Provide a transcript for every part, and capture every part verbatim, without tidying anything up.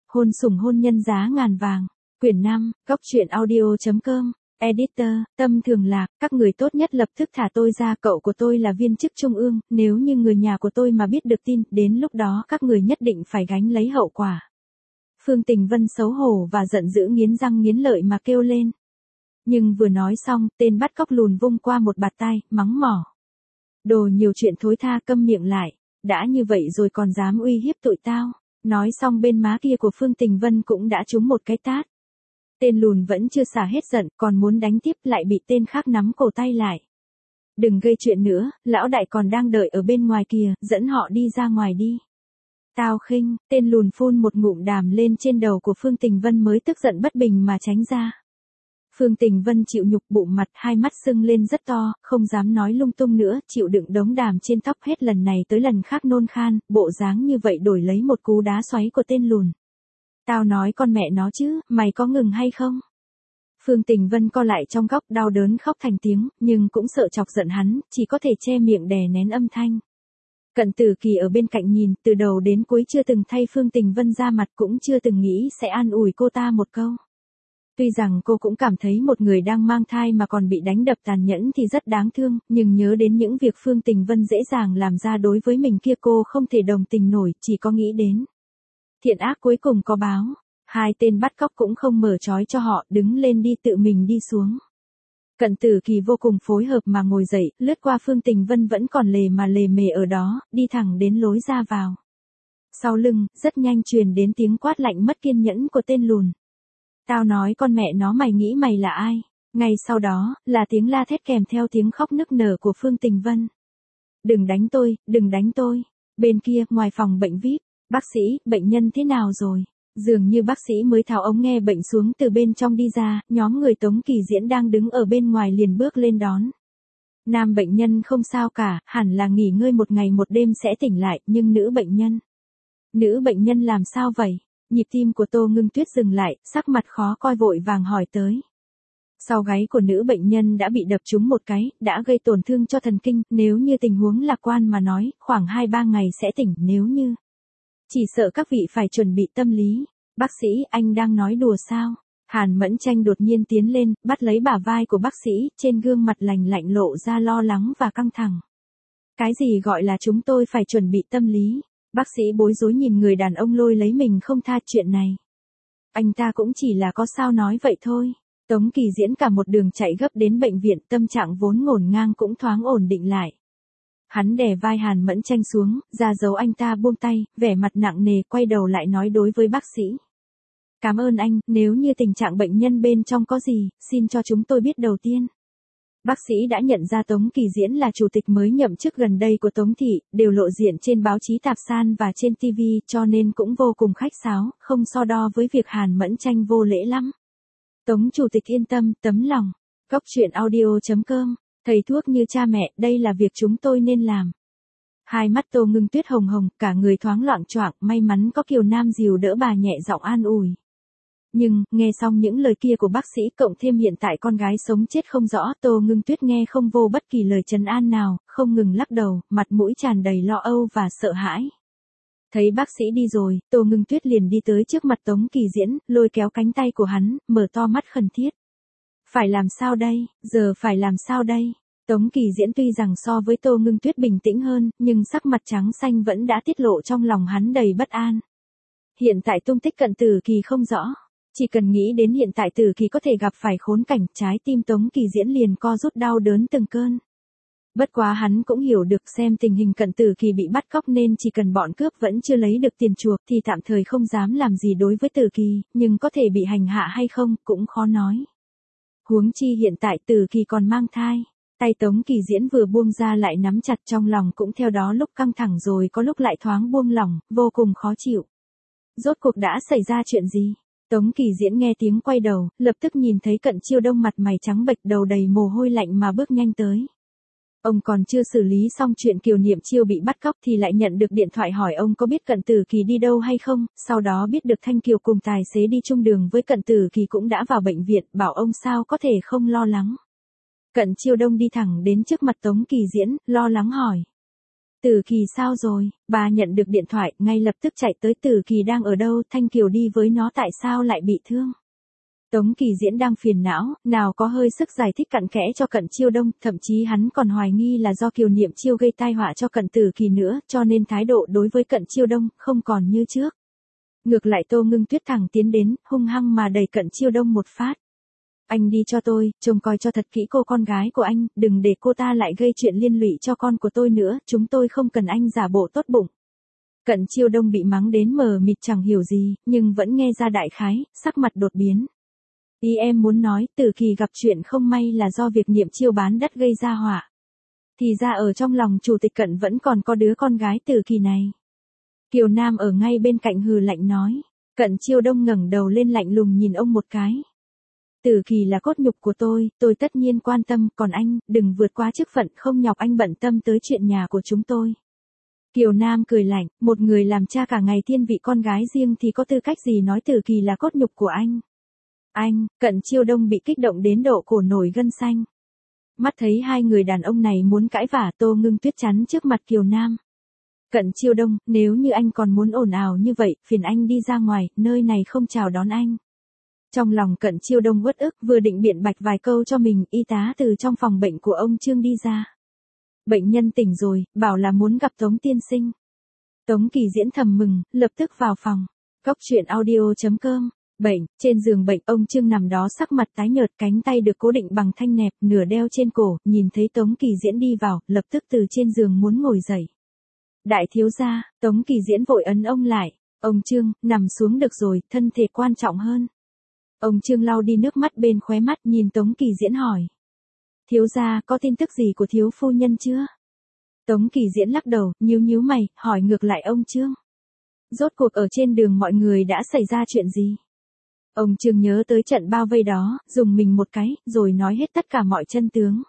Hôn sủng hôn nhân giá ngàn vàng. Quyển năm, Góc truyện audio.com. Editor, Tâm Thường Lạc, các người tốt nhất lập tức thả tôi ra, cậu của tôi là viên chức trung ương, nếu như người nhà của tôi mà biết được tin, đến lúc đó các người nhất định phải gánh lấy hậu quả. Phương Tình Vân xấu hổ và giận dữ nghiến răng nghiến lợi mà kêu lên. Nhưng vừa nói xong, tên bắt cóc lùn vung qua một bạt tay, mắng mỏ. Đồ nhiều chuyện thối tha, câm miệng lại, đã như vậy rồi còn dám uy hiếp tụi tao. Nói xong bên má kia của Phương Tình Vân cũng đã trúng một cái tát. Tên lùn vẫn chưa xả hết giận, còn muốn đánh tiếp lại bị tên khác nắm cổ tay lại. Đừng gây chuyện nữa, lão đại còn đang đợi ở bên ngoài kìa, dẫn họ đi ra ngoài đi. Tao khinh, tên lùn phun một ngụm đàm lên trên đầu của Phương Tình Vân mới tức giận bất bình mà tránh ra. Phương Tình Vân chịu nhục, bụng mặt hai mắt sưng lên rất to, không dám nói lung tung nữa, chịu đựng đống đàm trên tóc hết lần này tới lần khác nôn khan, bộ dáng như vậy đổi lấy một cú đá xoáy của tên lùn. Tao nói con mẹ nó chứ, mày có ngừng hay không? Phương Tình Vân co lại trong góc đau đớn khóc thành tiếng, nhưng cũng sợ chọc giận hắn, chỉ có thể che miệng đè nén âm thanh. Cận Tử Kỳ ở bên cạnh nhìn, từ đầu đến cuối chưa từng thay Phương Tình Vân ra mặt, cũng chưa từng nghĩ sẽ an ủi cô ta một câu. Tuy rằng cô cũng cảm thấy một người đang mang thai mà còn bị đánh đập tàn nhẫn thì rất đáng thương, nhưng nhớ đến những việc Phương Tình Vân dễ dàng làm ra đối với mình kia, cô không thể đồng tình nổi, chỉ có nghĩ đến. Thiện ác cuối cùng có báo, hai tên bắt cóc cũng không mở trói cho họ, đứng lên đi, tự mình đi xuống. Cận Tử Kỳ vô cùng phối hợp mà ngồi dậy, lướt qua Phương Tình Vân vẫn còn lề mà lề mề ở đó, đi thẳng đến lối ra vào. Sau lưng, rất nhanh truyền đến tiếng quát lạnh mất kiên nhẫn của tên lùn. Tao nói con mẹ nó, mày nghĩ mày là ai? Ngay sau đó, là tiếng la thét kèm theo tiếng khóc nức nở của Phương Tình Vân. Đừng đánh tôi, đừng đánh tôi. Bên kia, ngoài phòng bệnh vi ai pi, bác sĩ, bệnh nhân thế nào rồi? Dường như bác sĩ mới tháo ống nghe bệnh xuống từ bên trong đi ra, nhóm người Tống Kỳ Diễn đang đứng ở bên ngoài liền bước lên đón. Nam bệnh nhân không sao cả, hẳn là nghỉ ngơi một ngày một đêm sẽ tỉnh lại, nhưng nữ bệnh nhân... Nữ bệnh nhân làm sao vậy? Nhịp tim của Tô Ngưng Tuyết dừng lại, sắc mặt khó coi vội vàng hỏi tới. Sau gáy của nữ bệnh nhân đã bị đập trúng một cái, đã gây tổn thương cho thần kinh, nếu như tình huống lạc quan mà nói, khoảng hai ba ngày sẽ tỉnh, nếu như... Chỉ sợ các vị phải chuẩn bị tâm lý. Bác sĩ, anh đang nói đùa sao? Hàn Mẫn Tranh đột nhiên tiến lên, bắt lấy bả vai của bác sĩ, trên gương mặt lành lạnh lộ ra lo lắng và căng thẳng. Cái gì gọi là chúng tôi phải chuẩn bị tâm lý? Bác sĩ bối rối nhìn người đàn ông lôi lấy mình không tha chuyện này. Anh ta cũng chỉ là có sao nói vậy thôi. Tống Kỳ Diễn cả một đường chạy gấp đến bệnh viện, tâm trạng vốn ngổn ngang cũng thoáng ổn định lại. Hắn đè vai Hàn Mẫn Tranh xuống, ra dấu anh ta buông tay, vẻ mặt nặng nề, quay đầu lại nói đối với bác sĩ. Cảm ơn anh, nếu như tình trạng bệnh nhân bên trong có gì, xin cho chúng tôi biết đầu tiên. Bác sĩ đã nhận ra Tống Kỳ Diễn là chủ tịch mới nhậm chức gần đây của Tống Thị, đều lộ diện trên báo chí tạp san và trên ti vi, cho nên cũng vô cùng khách sáo, không so đo với việc Hàn Mẫn Tranh vô lễ lắm. Tống chủ tịch yên tâm, tấm lòng. Góc truyện audio.com. Thầy thuốc như cha mẹ, đây là việc chúng tôi nên làm. Hai mắt Tô Ngưng Tuyết hồng hồng, cả người thoáng loạng choạng, may mắn có Kiều Nam dìu đỡ bà nhẹ giọng an ủi. Nhưng, nghe xong những lời kia của bác sĩ cộng thêm hiện tại con gái sống chết không rõ, Tô Ngưng Tuyết nghe không vô bất kỳ lời trấn an nào, không ngừng lắc đầu, mặt mũi tràn đầy lo âu và sợ hãi. Thấy bác sĩ đi rồi, Tô Ngưng Tuyết liền đi tới trước mặt Tống Kỳ Diễn, lôi kéo cánh tay của hắn, mở to mắt khẩn thiết. Phải làm sao đây, giờ phải làm sao đây? Tống Kỳ Diễn tuy rằng so với Tô Ngưng Tuyết bình tĩnh hơn, nhưng sắc mặt trắng xanh vẫn đã tiết lộ trong lòng hắn đầy bất an. Hiện tại tung tích Cận Tử Kỳ không rõ. Chỉ cần nghĩ đến hiện tại Tử Kỳ có thể gặp phải khốn cảnh, trái tim Tống Kỳ Diễn liền co rút đau đớn từng cơn. Bất quá hắn cũng hiểu được xem tình hình Cận Tử Kỳ bị bắt cóc nên chỉ cần bọn cướp vẫn chưa lấy được tiền chuộc thì tạm thời không dám làm gì đối với Tử Kỳ, nhưng có thể bị hành hạ hay không cũng khó nói. Huống chi hiện tại Tử Kỳ còn mang thai, tay Tống Kỳ Diễn vừa buông ra lại nắm chặt, trong lòng cũng theo đó lúc căng thẳng rồi có lúc lại thoáng buông lỏng, vô cùng khó chịu. Rốt cuộc đã xảy ra chuyện gì? Tống Kỳ Diễn nghe tiếng quay đầu, lập tức nhìn thấy Cận Chiêu Đông mặt mày trắng bệch, đầu đầy mồ hôi lạnh mà bước nhanh tới. Ông còn chưa xử lý xong chuyện Kiều Niệm Chiêu bị bắt cóc thì lại nhận được điện thoại hỏi ông có biết Cận Tử Kỳ đi đâu hay không, sau đó biết được Thanh Kiều cùng tài xế đi chung đường với Cận Tử Kỳ cũng đã vào bệnh viện, bảo ông sao có thể không lo lắng. Cận Chiêu Đông đi thẳng đến trước mặt Tống Kỳ Diễn, lo lắng hỏi. Tử Kỳ sao rồi? Bà nhận được điện thoại, ngay lập tức chạy tới. Tử Kỳ đang ở đâu? Thanh Kiều đi với nó, tại sao lại bị thương? Tống Kỳ Diễn đang phiền não, nào có hơi sức giải thích cặn kẽ cho Cận Chiêu Đông, thậm chí hắn còn hoài nghi là do Kiều Niệm Chiêu gây tai họa cho Cận Tử Kỳ nữa, cho nên thái độ đối với Cận Chiêu Đông không còn như trước. Ngược lại Tô Ngưng Tuyết thẳng tiến đến, hung hăng mà đẩy Cận Chiêu Đông một phát. Anh đi cho tôi, trông coi cho thật kỹ cô con gái của anh, đừng để cô ta lại gây chuyện liên lụy cho con của tôi nữa, chúng tôi không cần anh giả bộ tốt bụng. Cận Chiêu Đông bị mắng đến mờ mịt chẳng hiểu gì, nhưng vẫn nghe ra đại khái, sắc mặt đột biến. Ý em muốn nói, Tử Kỳ gặp chuyện không may là do việc Niệm Chiêu bán đất gây ra họa. Thì ra ở trong lòng chủ tịch Cận vẫn còn có đứa con gái Tử Kỳ này. Kiều Nam ở ngay bên cạnh hừ lạnh nói. Cận Chiêu Đông ngẩng đầu lên lạnh lùng nhìn ông một cái. Tử Kỳ là cốt nhục của tôi, tôi tất nhiên quan tâm, còn anh, đừng vượt quá chức phận, không nhọc anh bận tâm tới chuyện nhà của chúng tôi. Kiều Nam cười lạnh, một người làm cha cả ngày thiên vị con gái riêng thì có tư cách gì nói Tử Kỳ là cốt nhục của anh. Anh, Cận Chiêu Đông bị kích động đến độ cổ nổi gân xanh. Mắt thấy hai người đàn ông này muốn cãi vả, Tô Ngưng Tuyết chắn trước mặt Kiều Nam. Cận Chiêu Đông, nếu như anh còn muốn ồn ào như vậy, phiền anh đi ra ngoài, nơi này không chào đón anh. Trong lòng Cận Chiêu Đông uất ức, vừa định biện bạch vài câu cho mình, y tá từ trong phòng bệnh của ông Trương đi ra. Bệnh nhân tỉnh rồi, bảo là muốn gặp Tống tiên sinh. Tống Kỳ Diễn thầm mừng, lập tức vào phòng. Cóc truyện audio chấm com. Bệnh, trên giường bệnh, ông Trương nằm đó sắc mặt tái nhợt, cánh tay được cố định bằng thanh nẹp, nửa đeo trên cổ, nhìn thấy Tống Kỳ Diễn đi vào, lập tức từ trên giường muốn ngồi dậy. Đại thiếu gia, Tống Kỳ Diễn vội ấn ông lại. Ông Trương, nằm xuống được rồi, thân thể quan trọng hơn. Ông Trương lau đi nước mắt bên khóe mắt, nhìn Tống Kỳ Diễn hỏi. Thiếu gia, có tin tức gì của thiếu phu nhân chưa? Tống Kỳ Diễn lắc đầu, nhíu nhíu mày, hỏi ngược lại ông Trương. Rốt cuộc ở trên đường mọi người đã xảy ra chuyện gì? Ông Trương nhớ tới trận bao vây đó, dùng mình một cái, rồi nói hết tất cả mọi chân tướng.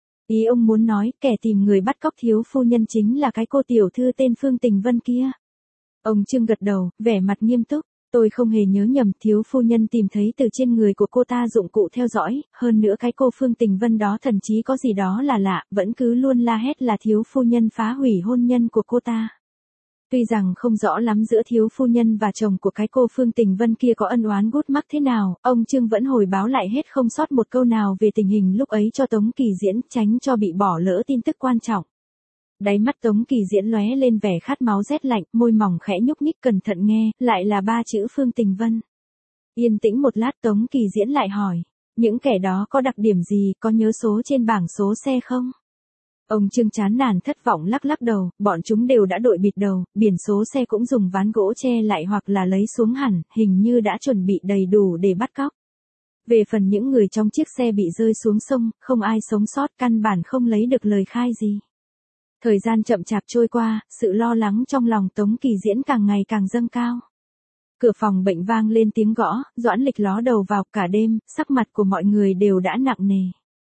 Ý ông muốn nói, kẻ tìm người bắt cóc thiếu phu nhân chính là cái cô tiểu thư tên Phương Tình Vân kia. Ông Trương gật đầu, vẻ mặt nghiêm túc. Tôi không hề nhớ nhầm, thiếu phu nhân tìm thấy từ trên người của cô ta dụng cụ theo dõi, hơn nữa cái cô Phương Tình Vân đó thậm chí có gì đó là lạ, vẫn cứ luôn la hét là thiếu phu nhân phá hủy hôn nhân của cô ta. Tuy rằng không rõ lắm giữa thiếu phu nhân và chồng của cái cô Phương Tình Vân kia có ân oán gút mắc thế nào, ông Trương vẫn hồi báo lại hết không sót một câu nào về tình hình lúc ấy cho Tống Kỳ Diễn, tránh cho bị bỏ lỡ tin tức quan trọng. Đáy mắt Tống Kỳ Diễn lóe lên vẻ khát máu rét lạnh, môi mỏng khẽ nhúc nhích cẩn thận nghe, lại là ba chữ Phương Tình Vân. Yên tĩnh một lát Tống Kỳ Diễn lại hỏi, những kẻ đó có đặc điểm gì, có nhớ số trên bảng số xe không? Ông Trương chán nản thất vọng lắc lắc đầu, bọn chúng đều đã đội bịt đầu, biển số xe cũng dùng ván gỗ che lại hoặc là lấy xuống hẳn, hình như đã chuẩn bị đầy đủ để bắt cóc. Về phần những người trong chiếc xe bị rơi xuống sông, không ai sống sót, căn bản không lấy được lời khai gì. Thời gian chậm chạp trôi qua, sự lo lắng trong lòng Tống Kỳ Diễn càng ngày càng dâng cao. Cửa phòng bệnh vang lên tiếng gõ, Doãn Lịch ló đầu vào, cả đêm, sắc mặt của mọi người đều đã nặng nề.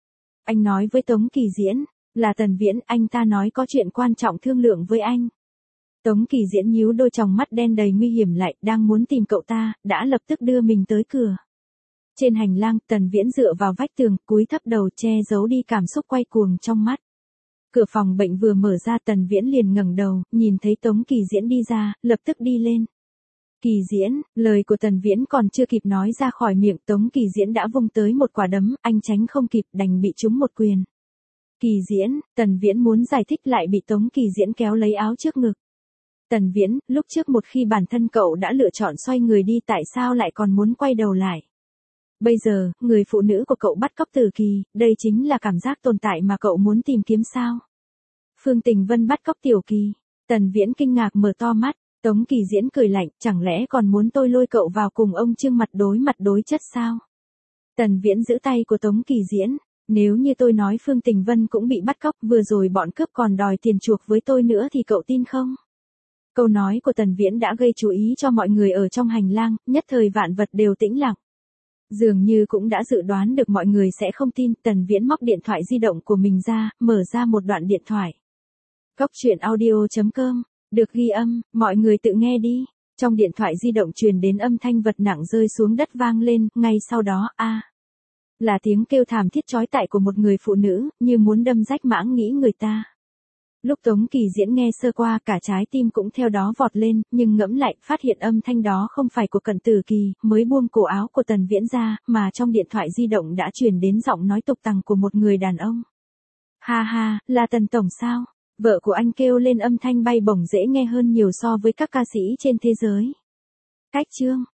Anh nói với Tống Kỳ Diễn, là Tần Viễn, anh ta nói có chuyện quan trọng thương lượng với anh. Tống Kỳ Diễn nhíu đôi tròng mắt đen đầy nguy hiểm lại, đang muốn tìm cậu ta, đã lập tức đưa mình tới cửa. Trên hành lang, Tần Viễn dựa vào vách tường, cúi thấp đầu che giấu đi cảm xúc quay cuồng trong mắt. Cửa phòng bệnh vừa mở ra, Tần Viễn liền ngẩng đầu, nhìn thấy Tống Kỳ Diễn đi ra, lập tức đi lên. Kỳ Diễn, lời của Tần Viễn còn chưa kịp nói ra khỏi miệng, Tống Kỳ Diễn đã vung tới một quả đấm, anh tránh không kịp, đành bị trúng một quyền. Kỳ Diễn, Tần Viễn muốn giải thích lại bị Tống Kỳ Diễn kéo lấy áo trước ngực. Tần Viễn, lúc trước một khi bản thân cậu đã lựa chọn xoay người đi, tại sao lại còn muốn quay đầu lại? Bây giờ, người phụ nữ của cậu bắt cóc Tử Kỳ, đây chính là cảm giác tồn tại mà cậu muốn tìm kiếm sao? Phương Tình Vân bắt cóc Tiểu Kỳ. Tần Viễn kinh ngạc mở to mắt, Tống Kỳ Diễn cười lạnh, chẳng lẽ còn muốn tôi lôi cậu vào cùng ông Trương mặt đối mặt đối chất sao? Tần Viễn giữ tay của Tống Kỳ Diễn, nếu như tôi nói Phương Tình Vân cũng bị bắt cóc, vừa rồi bọn cướp còn đòi tiền chuộc với tôi nữa thì cậu tin không? Câu nói của Tần Viễn đã gây chú ý cho mọi người ở trong hành lang, nhất thời vạn vật đều tĩnh lặng. Dường như cũng đã dự đoán được mọi người sẽ không tin, Tần Viễn móc điện thoại di động của mình ra, mở ra một đoạn điện thoại. Cóc truyện audio chấm com, được ghi âm, mọi người tự nghe đi. Trong điện thoại di động truyền đến âm thanh vật nặng rơi xuống đất vang lên, ngay sau đó, a à, là tiếng kêu thảm thiết chói tai của một người phụ nữ, như muốn đâm rách mãng nghĩ người ta. Lúc Tống Kỳ diễn nghe sơ qua cả trái tim cũng theo đó vọt lên, nhưng ngẫm lại, phát hiện âm thanh đó không phải của Cận Tử Kỳ, mới buông cổ áo của Tần Viễn ra, mà trong điện thoại di động đã truyền đến giọng nói tục tằng của một người đàn ông. Ha ha, là Tần Tổng sao? Vợ của anh kêu lên âm thanh bay bổng dễ nghe hơn nhiều so với các ca sĩ trên thế giới. Cách chương